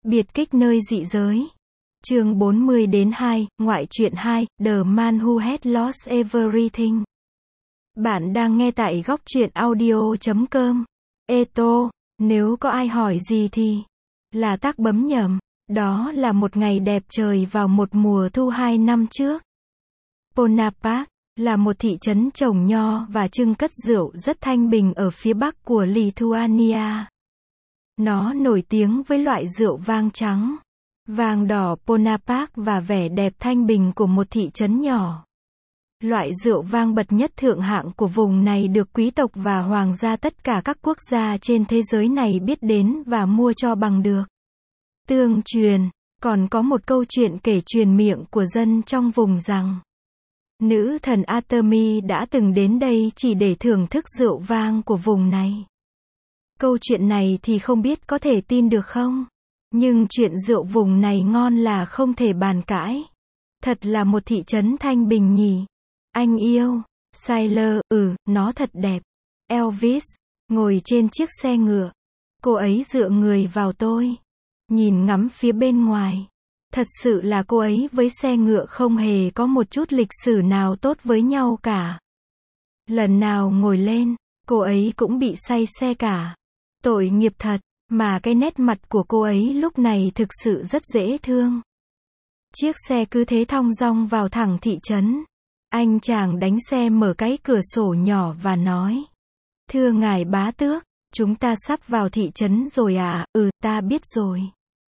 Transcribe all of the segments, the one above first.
Biệt kích nơi dị giới. Chương 40-2, ngoại truyện 2, The Man Who Had Lost Everything. Bạn đang nghe tại góc truyện audio.com. Eto, nếu có ai hỏi gì thì là tác bấm nhầm. Đó là một ngày đẹp trời vào một mùa thu 2 năm trước. Ponapark là một thị trấn trồng nho và trưng cất rượu rất thanh bình ở phía bắc của Lithuania. Nó nổi tiếng với loại rượu vang trắng, vàng đỏ Ponapark và vẻ đẹp thanh bình của một thị trấn nhỏ. Loại rượu vang bậc nhất thượng hạng của vùng này được quý tộc và hoàng gia tất cả các quốc gia trên thế giới này biết đến và mua cho bằng được. Tương truyền, còn có một câu chuyện kể truyền miệng của dân trong vùng rằng nữ thần Artemis đã từng đến đây chỉ để thưởng thức rượu vang của vùng này. Câu chuyện này thì không biết có thể tin được không? Nhưng chuyện rượu vùng này ngon là không thể bàn cãi. Thật là một thị trấn thanh bình nhỉ. Anh yêu. Sailor, nó thật đẹp. Elvis, ngồi trên chiếc xe ngựa. Cô ấy dựa người vào tôi. Nhìn ngắm phía bên ngoài. Thật sự là cô ấy với xe ngựa không hề có một chút lịch sử nào tốt với nhau cả. Lần nào ngồi lên, cô ấy cũng bị say xe cả. Tội nghiệp thật, mà cái nét mặt của cô ấy lúc này thực sự rất dễ thương. Chiếc xe cứ thế thong dong vào thẳng thị trấn. Anh chàng đánh xe mở cái cửa sổ nhỏ và nói: "Thưa ngài bá tước, chúng ta sắp vào thị trấn rồi à?" Ta biết rồi.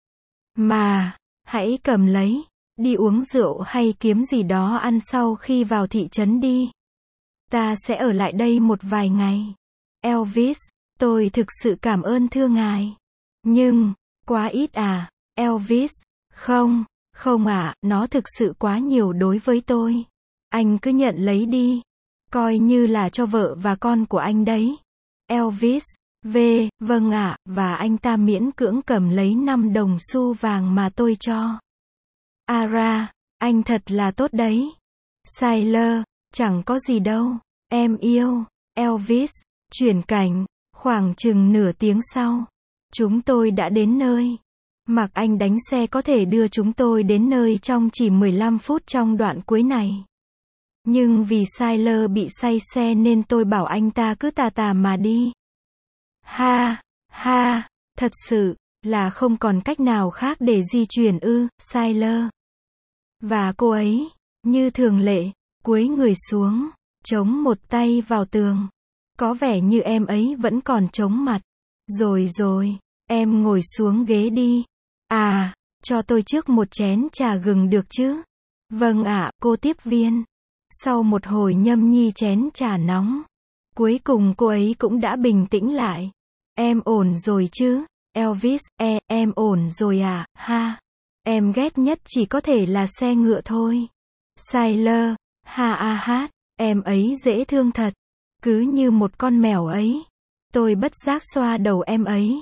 Mà, hãy cầm lấy, đi uống rượu hay kiếm gì đó ăn sau khi vào thị trấn đi. Ta sẽ ở lại đây một vài ngày. Elvis, tôi thực sự cảm ơn thưa ngài. Nhưng, quá ít à? Elvis, không nó thực sự quá nhiều đối với tôi. Anh cứ nhận lấy đi. Coi như là cho vợ và con của anh đấy. Elvis, vâng ạ, và anh ta miễn cưỡng cầm lấy 5 đồng xu vàng mà tôi cho. Ara, anh thật là tốt đấy. Sailor, chẳng có gì đâu. Em yêu. Elvis, chuyển cảnh. Khoảng chừng nửa tiếng sau, chúng tôi đã đến nơi. Mặc anh đánh xe có thể đưa chúng tôi đến nơi trong chỉ 15 phút trong đoạn cuối này. Nhưng vì Sailor bị say xe nên tôi bảo anh ta cứ tà tà mà đi. Ha, thật sự là không còn cách nào khác để di chuyển Sailor. Và cô ấy, như thường lệ, cúi người xuống, chống một tay vào tường. Có vẻ như em ấy vẫn còn chống mặt. Rồi, em ngồi xuống ghế đi. À, cho tôi trước một chén trà gừng được chứ? Vâng ạ, cô tiếp viên. Sau một hồi nhâm nhi chén trà nóng, cuối cùng cô ấy cũng đã bình tĩnh lại. Em ổn rồi chứ? Elvis, em ổn rồi à? Ha. Em ghét nhất chỉ có thể là xe ngựa thôi. Sailor, em ấy dễ thương thật. Cứ như một con mèo ấy. Tôi bất giác xoa đầu em ấy.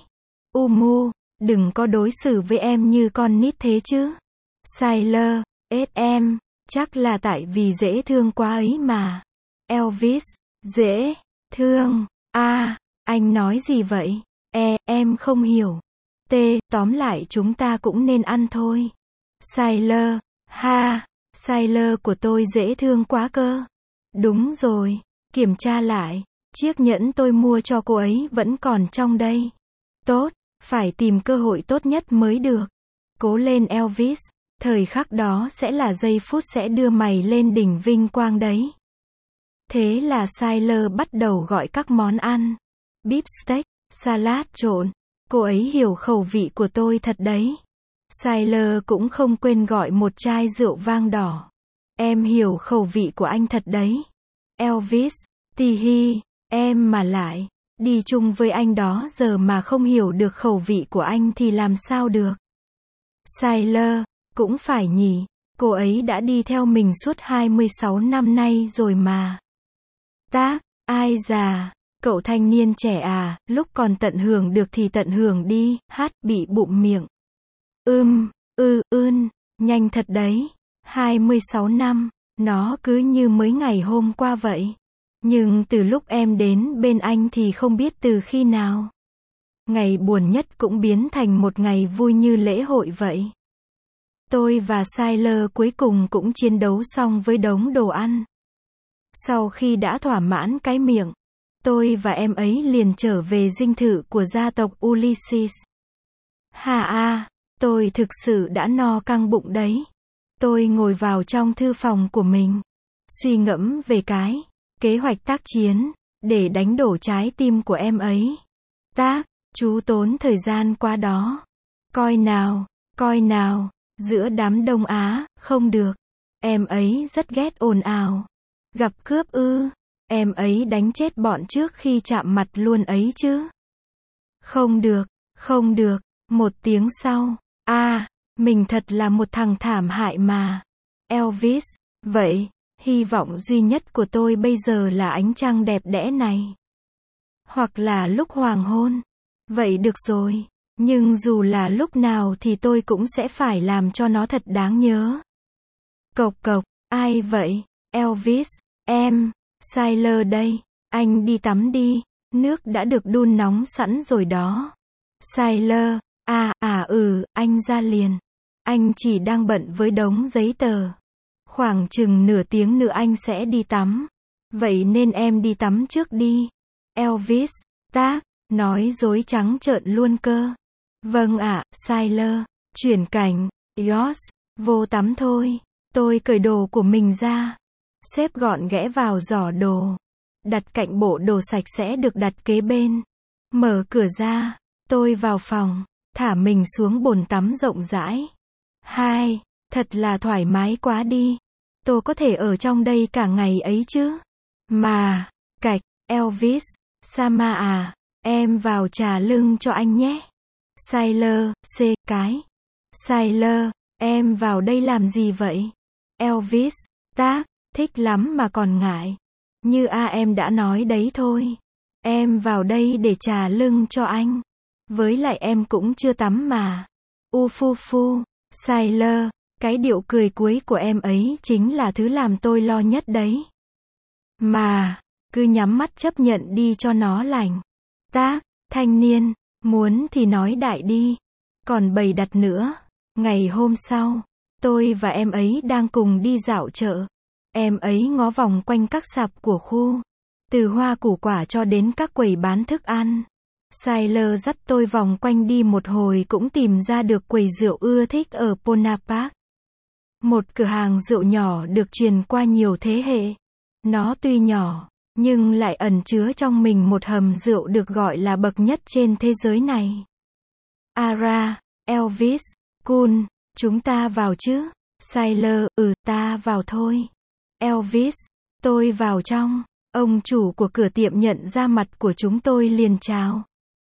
Đừng có đối xử với em như con nít thế chứ. Sailor, em, chắc là tại vì dễ thương quá ấy mà. Elvis, dễ thương, anh nói gì vậy? Em không hiểu. Tóm lại chúng ta cũng nên ăn thôi. Sailor, Sailor của tôi dễ thương quá cơ. Đúng rồi. Kiểm tra lại, chiếc nhẫn tôi mua cho cô ấy vẫn còn trong đây. Tốt, phải tìm cơ hội tốt nhất mới được. Cố lên Elvis, thời khắc đó sẽ là giây phút sẽ đưa mày lên đỉnh vinh quang đấy. Thế là Sailor bắt đầu gọi các món ăn. Beef steak, salad trộn. Cô ấy hiểu khẩu vị của tôi thật đấy. Sailor cũng không quên gọi một chai rượu vang đỏ. Em hiểu khẩu vị của anh thật đấy. Elvis, em mà lại đi chung với anh đó giờ mà không hiểu được khẩu vị của anh thì làm sao được. Sailor, cũng phải nhỉ, cô ấy đã đi theo mình suốt 26 năm nay rồi mà. Ai già, cậu thanh niên trẻ à, lúc còn tận hưởng được thì tận hưởng đi, bị bụm miệng. Nhanh thật đấy, 26 năm. Nó cứ như mới ngày hôm qua vậy. Nhưng từ lúc em đến bên anh thì không biết từ khi nào. Ngày buồn nhất cũng biến thành một ngày vui như lễ hội vậy. Tôi và Siler cuối cùng cũng chiến đấu xong với đống đồ ăn. Sau khi đã thỏa mãn cái miệng, tôi và em ấy liền trở về dinh thự của gia tộc Ulysses. Tôi thực sự đã no căng bụng đấy. Tôi ngồi vào trong thư phòng của mình, suy ngẫm về cái kế hoạch tác chiến, để đánh đổ trái tim của em ấy. Chú tốn thời gian quá đó. Coi nào, giữa đám đông Á, không được. Em ấy rất ghét ồn ào. Gặp cướp ư? Em ấy đánh chết bọn trước khi chạm mặt luôn ấy chứ. Không được. Một tiếng sau. Mình thật là một thằng thảm hại mà. Elvis, vậy, hy vọng duy nhất của tôi bây giờ là ánh trăng đẹp đẽ này. Hoặc là lúc hoàng hôn. Vậy được rồi. Nhưng dù là lúc nào thì tôi cũng sẽ phải làm cho nó thật đáng nhớ. Cộc, ai vậy? Elvis, em, Siler đây. Anh đi tắm đi. Nước đã được đun nóng sẵn rồi đó. Siler, anh ra liền. Anh chỉ đang bận với đống giấy tờ. Khoảng chừng nửa tiếng nữa anh sẽ đi tắm. Vậy nên em đi tắm trước đi. Elvis, nói dối trắng trợn luôn cơ. Vâng ạ, Siler. Chuyển cảnh, Yoss, vô tắm thôi. Tôi cởi đồ của mình ra, xếp gọn ghẽ vào giỏ đồ. Đặt cạnh bộ đồ sạch sẽ được đặt kế bên. Mở cửa ra, tôi vào phòng, thả mình xuống bồn tắm rộng rãi. Thật là thoải mái quá đi. Tôi có thể ở trong đây cả ngày ấy chứ. Mà, Elvis, Sama em vào trà lưng cho anh nhé. Siler, Siler, em vào đây làm gì vậy? Elvis, thích lắm mà còn ngại. Như em đã nói đấy thôi. Em vào đây để trà lưng cho anh. Với lại em cũng chưa tắm mà. Phu, Siler, cái điệu cười cuối của em ấy chính là thứ làm tôi lo nhất đấy. Mà, cứ nhắm mắt chấp nhận đi cho nó lành. Thanh niên, muốn thì nói đại đi. Còn bày đặt nữa. Ngày hôm sau, tôi và em ấy đang cùng đi dạo chợ. Em ấy ngó vòng quanh các sạp của khu, từ hoa củ quả cho đến các quầy bán thức ăn. Siler dắt tôi vòng quanh đi một hồi cũng tìm ra được quầy rượu ưa thích ở Bonaparte. Một cửa hàng rượu nhỏ được truyền qua nhiều thế hệ. Nó tuy nhỏ, nhưng lại ẩn chứa trong mình một hầm rượu được gọi là bậc nhất trên thế giới này. Elvis, cool, chúng ta vào chứ? Siler, ta vào thôi. Elvis, tôi vào trong. Ông chủ của cửa tiệm nhận ra mặt của chúng tôi liền chào.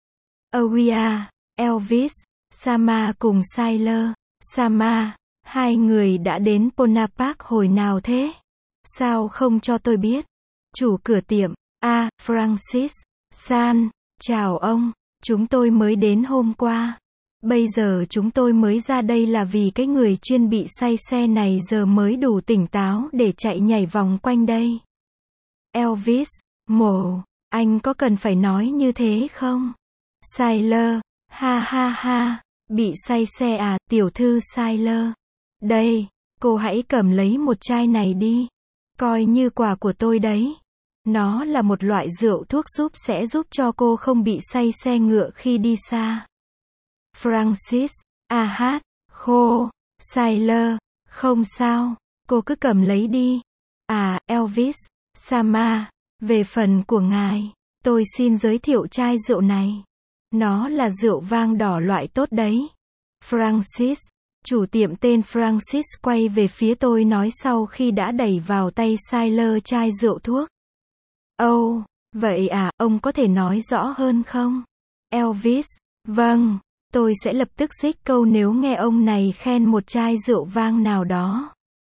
Elvis, Sama cùng Siler. Sama, hai người đã đến Bonaparte hồi nào thế? Sao không cho tôi biết? Chủ cửa tiệm, Francis, San, chào ông, chúng tôi mới đến hôm qua. Bây giờ chúng tôi mới ra đây là vì cái người chuyên bị say xe này giờ mới đủ tỉnh táo để chạy nhảy vòng quanh đây. Elvis, anh có cần phải nói như thế không? Siler, bị say xe tiểu thư Siler. Đây, cô hãy cầm lấy một chai này đi. Coi như quà của tôi đấy. Nó là một loại rượu thuốc sẽ giúp cho cô không bị say xe ngựa khi đi xa. Francis, khô, Siler, không sao, cô cứ cầm lấy đi. Elvis, Sama, về phần của ngài, tôi xin giới thiệu chai rượu này. Nó là rượu vang đỏ loại tốt đấy. Francis, chủ tiệm tên Francis quay về phía tôi nói sau khi đã đẩy vào tay Siler chai rượu thuốc. Vậy ông có thể nói rõ hơn không? Elvis, vâng, tôi sẽ lập tức xích câu nếu nghe ông này khen một chai rượu vang nào đó.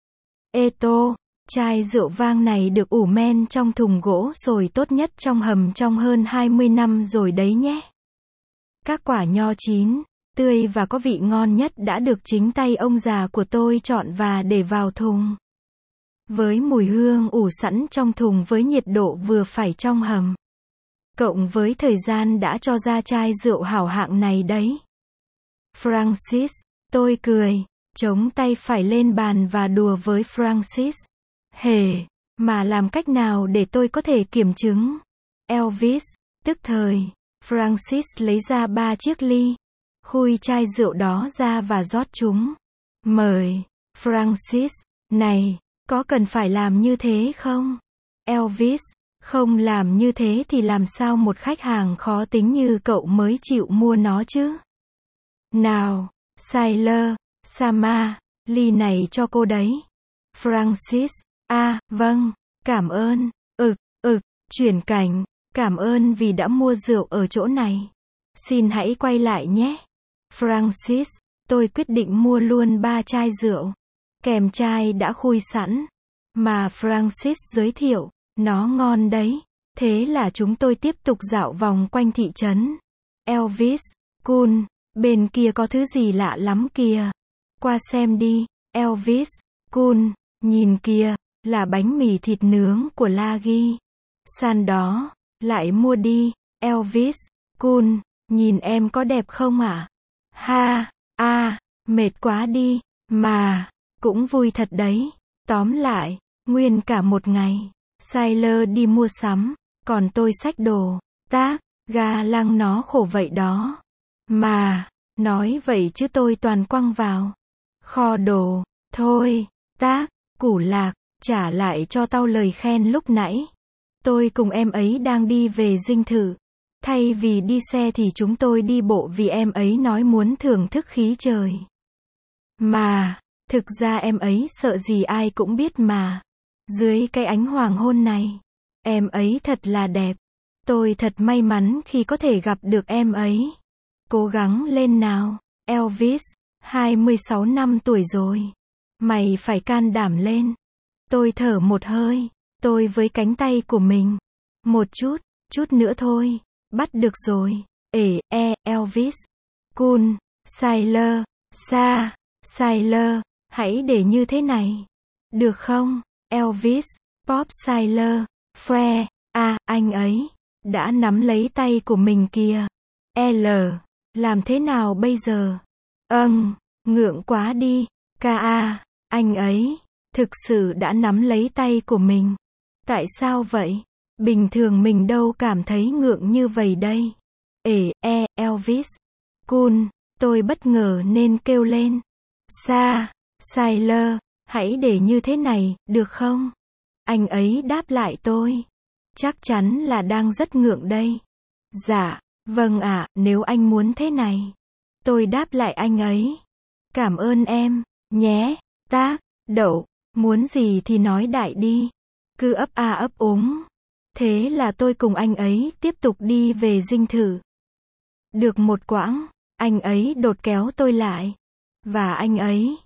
Chai rượu vang này được ủ men trong thùng gỗ rồi tốt nhất trong hầm trong hơn 20 năm rồi đấy nhé. Các quả nho chín, tươi và có vị ngon nhất đã được chính tay ông già của tôi chọn và để vào thùng. Với mùi hương ủ sẵn trong thùng với nhiệt độ vừa phải trong hầm. cộng với thời gian đã cho ra chai rượu hảo hạng này đấy. Francis, tôi cười, chống tay phải lên bàn và đùa với Francis. Hề, mà làm cách nào để tôi có thể kiểm chứng? Elvis, tức thời, Francis lấy ra 3 chiếc ly, khui chai rượu đó ra và rót chúng. Mời, Francis, này, có cần phải làm như thế không? Elvis, không làm như thế thì làm sao một khách hàng khó tính như cậu mới chịu mua nó chứ? Nào, Sailor, Sama, ly này cho cô đấy. Francis, vâng, cảm ơn, chuyển cảnh, cảm ơn vì đã mua rượu ở chỗ này. Xin hãy quay lại nhé. Francis, tôi quyết định mua luôn 3 chai rượu, kèm chai đã khui sẵn, mà Francis giới thiệu, nó ngon đấy. Thế là chúng tôi tiếp tục dạo vòng quanh thị trấn. Elvis, cool, bên kia có thứ gì lạ lắm kìa. Qua xem đi. Elvis, cool, nhìn kìa, là bánh mì thịt nướng của Lagi. San đó, lại mua đi. Elvis, cool, nhìn em có đẹp không ạ? Ha, mệt quá đi, mà, cũng vui thật đấy. Tóm lại, nguyên cả một ngày, Sailor đi mua sắm, còn tôi xách đồ, ga lăng nó khổ vậy đó. Mà, nói vậy chứ tôi toàn quăng vào kho đồ, thôi, củ lạc, trả lại cho tao lời khen lúc nãy. Tôi cùng em ấy đang đi về dinh thự. Thay vì đi xe thì chúng tôi đi bộ vì em ấy nói muốn thưởng thức khí trời. Mà, thực ra em ấy sợ gì ai cũng biết mà. Dưới cái ánh hoàng hôn này, em ấy thật là đẹp. Tôi thật may mắn khi có thể gặp được em ấy. Cố gắng lên nào, Elvis, 26 năm tuổi rồi. Mày phải can đảm lên. Tôi thở một hơi, tôi với cánh tay của mình. Một chút nữa thôi. Bắt được rồi. Elvis. Cool, Sailor, Sailor, hãy để như thế này. Được không? Elvis, Pop Sailor, Phre, anh ấy đã nắm lấy tay của mình kìa. Làm thế nào bây giờ? Ngượng quá đi. Anh ấy thực sự đã nắm lấy tay của mình. Tại sao vậy? Bình thường mình đâu cảm thấy ngượng như vậy đây. Elvis. Cool, tôi bất ngờ nên kêu lên. Sailor, hãy để như thế này, được không? Anh ấy đáp lại tôi. Chắc chắn là đang rất ngượng đây. Dạ, vâng ạ, nếu anh muốn thế này. Tôi đáp lại anh ấy. Cảm ơn em, nhé, đậu, muốn gì thì nói đại đi. Cứ ấp úng. Thế là tôi cùng anh ấy tiếp tục đi về dinh thự. Được một quãng, anh ấy đột kéo tôi lại. Và anh ấy,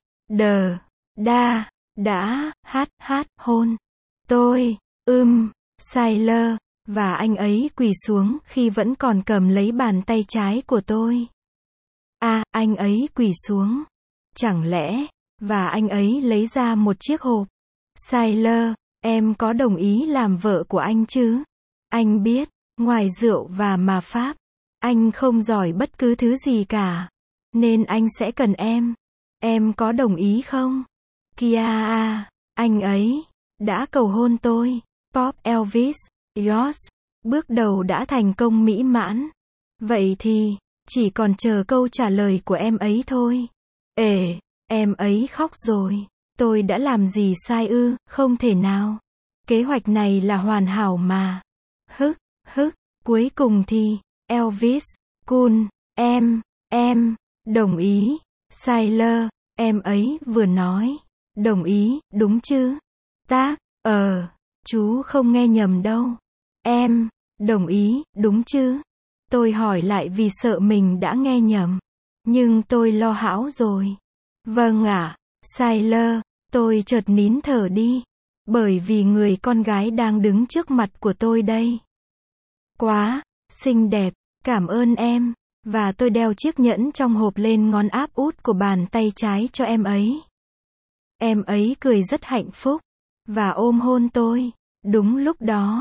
đã, hôn. Tôi, Sailor, và anh ấy quỳ xuống khi vẫn còn cầm lấy bàn tay trái của tôi. Anh ấy quỳ xuống. Chẳng lẽ, và anh ấy lấy ra một chiếc hộp. Sailor, em có đồng ý làm vợ của anh chứ? Anh biết, ngoài rượu và mà pháp, anh không giỏi bất cứ thứ gì cả. Nên anh sẽ cần em. Em có đồng ý không? Kia anh ấy đã cầu hôn tôi. Pop Elvis, bước đầu đã thành công mỹ mãn. Vậy thì, chỉ còn chờ câu trả lời của em ấy thôi. Em ấy khóc rồi. Tôi đã làm gì sai ư? Không thể nào. Kế hoạch này là hoàn hảo mà. Cuối cùng thì, Elvis, cool, em, đồng ý. Sailor, em ấy vừa nói. Đồng ý, đúng chứ? Chú không nghe nhầm đâu. Em, đồng ý, đúng chứ? Tôi hỏi lại vì sợ mình đã nghe nhầm. Nhưng tôi lo hão rồi. Vâng ạ, Sailor, tôi chợt nín thở đi. Bởi vì người con gái đang đứng trước mặt của tôi đây. Quá, xinh đẹp, cảm ơn em. Và tôi đeo chiếc nhẫn trong hộp lên ngón áp út của bàn tay trái cho em ấy. Em ấy cười rất hạnh phúc. Và ôm hôn tôi. Đúng lúc đó,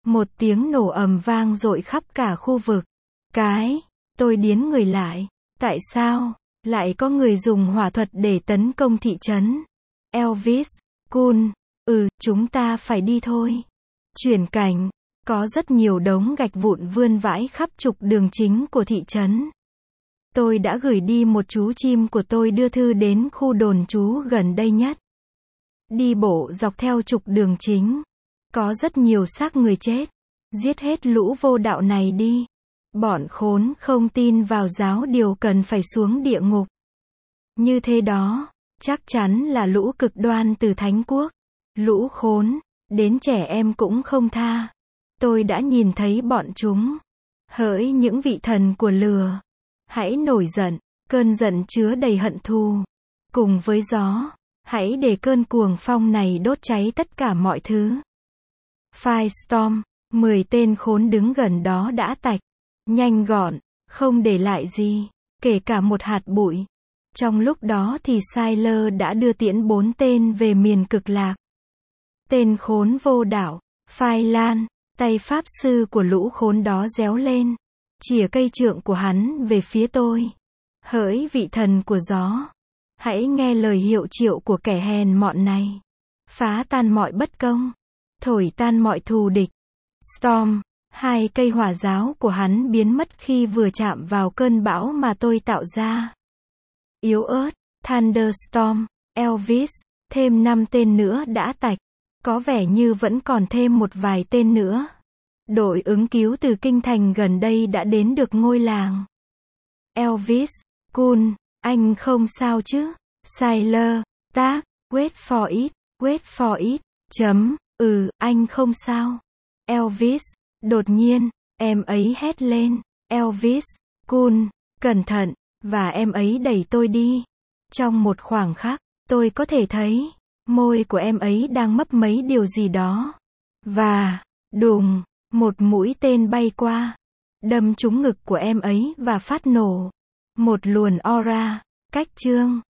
Một tiếng nổ ầm vang dội khắp cả khu vực. Tôi điến người lại. Tại sao lại có người dùng hỏa thuật để tấn công thị trấn? Elvis, Kun, chúng ta phải đi thôi. Chuyển cảnh, có rất nhiều đống gạch vụn vươn vãi khắp trục đường chính của thị trấn. Tôi đã gửi đi một chú chim của tôi đưa thư đến khu đồn trú gần đây nhất. Đi bộ dọc theo trục đường chính. Có rất nhiều xác người chết. Giết hết lũ vô đạo này đi. Bọn khốn không tin vào giáo điều cần phải xuống địa ngục. Như thế đó, chắc chắn là lũ cực đoan từ Thánh Quốc. Lũ khốn, đến trẻ em cũng không tha. Tôi đã nhìn thấy bọn chúng. Hỡi những vị thần của lửa, hãy nổi giận, cơn giận chứa đầy hận thù. Cùng với gió, hãy để cơn cuồng phong này đốt cháy tất cả mọi thứ. Firestorm, 10 tên khốn đứng gần đó đã tạch. Nhanh gọn, không để lại gì, kể cả một hạt bụi. Trong lúc đó thì Siler đã đưa tiễn 4 tên về miền cực lạc. Tên khốn vô đạo, Phai Lan, tay pháp sư của lũ khốn đó réo lên, chìa cây trượng của hắn về phía tôi. Hỡi vị thần của gió, hãy nghe lời hiệu triệu của kẻ hèn mọn này. Phá tan mọi bất công, thổi tan mọi thù địch. Storm, 2 cây hỏa giáo của hắn biến mất khi vừa chạm vào cơn bão mà tôi tạo ra. Yếu ớt, Thunderstorm, Elvis, thêm 5 tên nữa đã tạch. Có vẻ như vẫn còn thêm một vài tên nữa. Đội ứng cứu từ kinh thành gần đây đã đến được ngôi làng. Elvis, Kun, anh không sao chứ? Siler, tác, wait for it, anh không sao. Elvis, đột nhiên, em ấy hét lên. Elvis, Kun, cẩn thận, và em ấy đẩy tôi đi. Trong một khoảng khắc, tôi có thể thấy môi của em ấy đang mấp mấy điều gì đó. Và, đùng, một mũi tên bay qua, đâm trúng ngực của em ấy và phát nổ. Một luồn aura, cách chương.